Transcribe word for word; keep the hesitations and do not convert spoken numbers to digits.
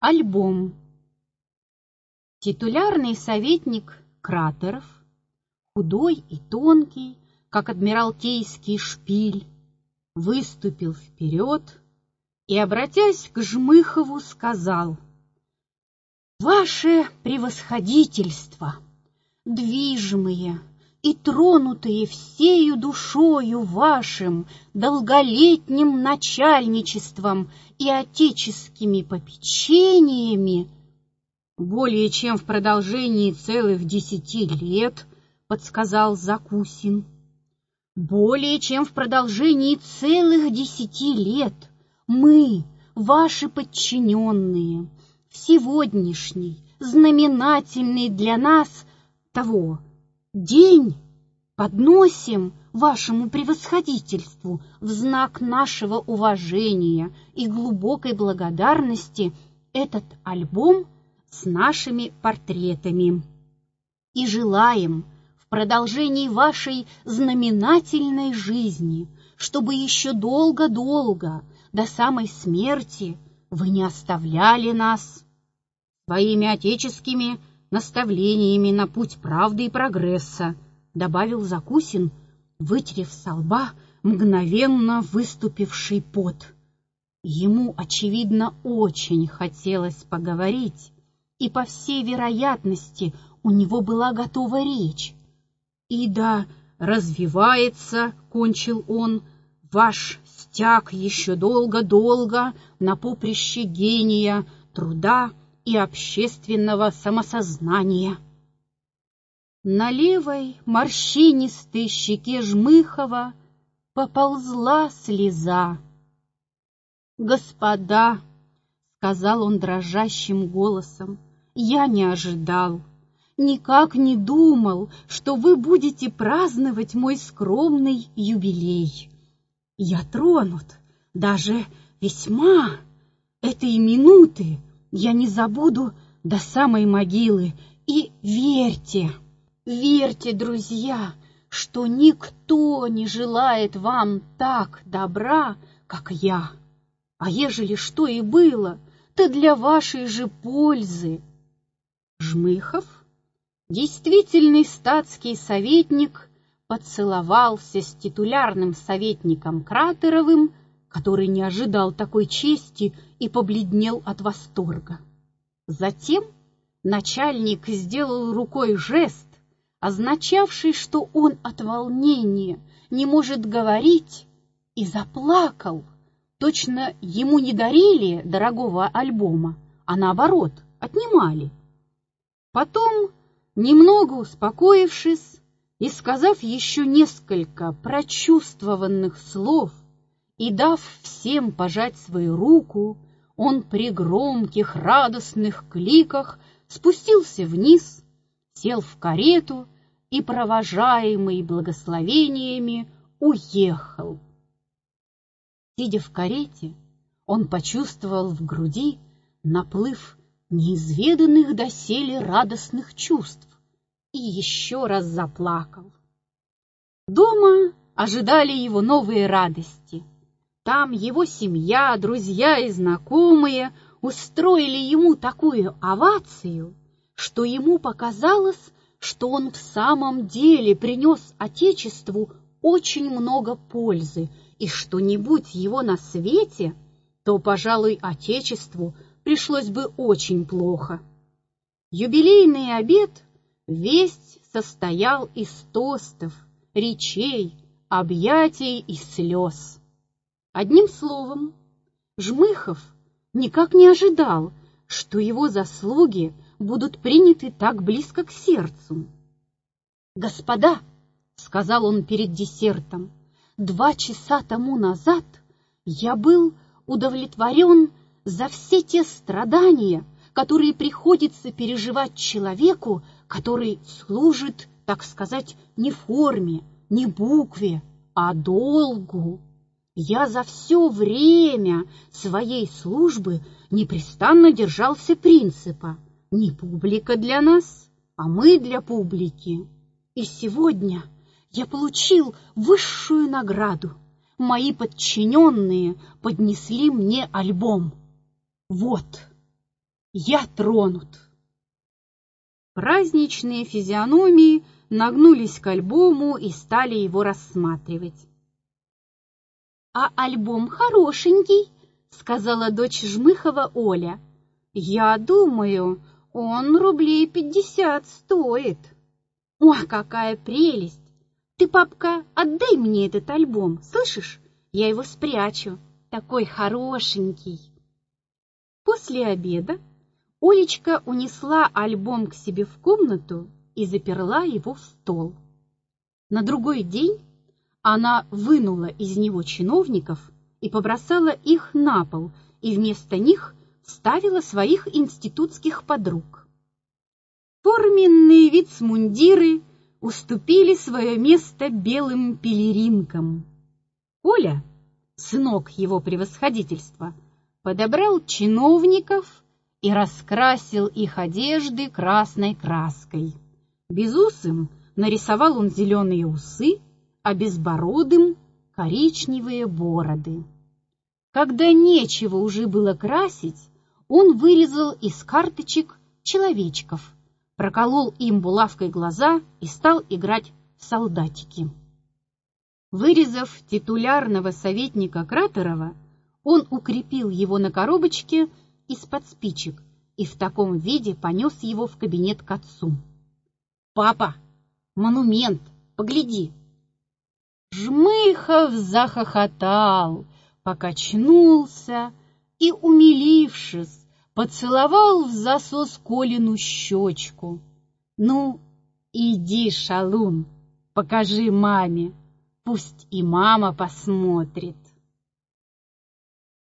Альбом. Титулярный советник Кратеров, худой и тонкий, как адмиралтейский шпиль, выступил вперед и, обратясь к Жмыхову, сказал: «Ваше превосходительство, движимые и тронутые всею душою вашим долголетним начальничеством и отеческими попечениями, более чем в продолжении целых десяти лет, — подсказал Закусин, — более чем в продолжении целых десяти лет мы, ваши подчиненные, в сегодняшний, знаменательный для нас того день подносим вашему превосходительству в знак нашего уважения и глубокой благодарности этот альбом с нашими портретами и желаем в продолжении вашей знаменательной жизни, чтобы еще долго-долго, до самой смерти, вы не оставляли нас своими отеческими наставлениями на путь правды и прогресса, — добавил Закусин, вытерев со лба мгновенно выступивший пот. Ему, очевидно, очень хотелось поговорить, и, по всей вероятности, у него была готова речь. «И да развивается, — кончил он, — ваш стяг еще долго-долго на поприще гения, труда и общественного самосознания». На левой морщинистой щеке Жмыхова поползла слеза. «Господа, — сказал он дрожащим голосом, — я не ожидал, никак не думал, что вы будете праздновать мой скромный юбилей. Я тронут, даже весьма. Этой минуты я не забуду до самой могилы. И верьте, верьте, друзья, что никто не желает вам так добра, как я. А ежели что и было, то для вашей же пользы». Жмыхов, действительный статский советник, поцеловался с титулярным советником Кратеровым, который не ожидал такой чести и побледнел от восторга. Затем начальник сделал рукой жест, означавший, что он от волнения не может говорить, и заплакал. Точно ему не дарили дорогого альбома, а наоборот, отнимали. Потом, немного успокоившись и сказав еще несколько прочувствованных слов и дав всем пожать свою руку, он при громких радостных кликах спустился вниз, сел в карету и, провожаемый благословениями, уехал. Сидя в карете, он почувствовал в груди наплыв неизведанных доселе радостных чувств и еще раз заплакал. Дома ожидали его новые радости. Там его семья, друзья и знакомые устроили ему такую овацию, что ему показалось, что он в самом деле принес Отечеству очень много пользы, и что не будь его на свете, то, пожалуй, Отечеству пришлось бы очень плохо. Юбилейный обед весь состоял из тостов, речей, объятий и слез. Одним словом, Жмыхов никак не ожидал, что его заслуги будут приняты так близко к сердцу. «Господа, — сказал он перед десертом, — два часа тому назад я был удовлетворен за все те страдания, которые приходится переживать человеку, который служит, так сказать, не форме, не букве, а долгу. Я за все время своей службы непрестанно держался принципа: не публика для нас, а мы для публики. И сегодня я получил высшую награду. Мои подчиненные поднесли мне альбом. Вот». Я тронут. Праздничные физиономии нагнулись к альбому и стали его рассматривать. «А альбом хорошенький», — сказала дочь Жмыхова Оля. «Я думаю, он рублей пятьдесят стоит». «Ой, какая прелесть! Ты, папка, отдай мне этот альбом, слышишь? Я его спрячу, такой хорошенький». После обеда Олечка унесла альбом к себе в комнату и заперла его в стол. На другой день она вынула из него чиновников и побросала их на пол, и вместо них ставила своих институтских подруг. Форменные вицмундиры уступили свое место белым пелеринкам. Оля, сынок его превосходительства, подобрал чиновников и раскрасил их одежды красной краской. Безусым нарисовал он зеленые усы, а безбородым — коричневые бороды. Когда нечего уже было красить, он вырезал из карточек человечков, проколол им булавкой глаза и стал играть в солдатики. Вырезав титулярного советника Кратерова, он укрепил его на коробочке из-под спичек и в таком виде понес его в кабинет к отцу. «Папа, монумент, погляди!» Жмыхов захохотал, покачнулся и, умилившись, поцеловал в засос Колину щечку. «Ну, иди, шалун, покажи маме, пусть и мама посмотрит».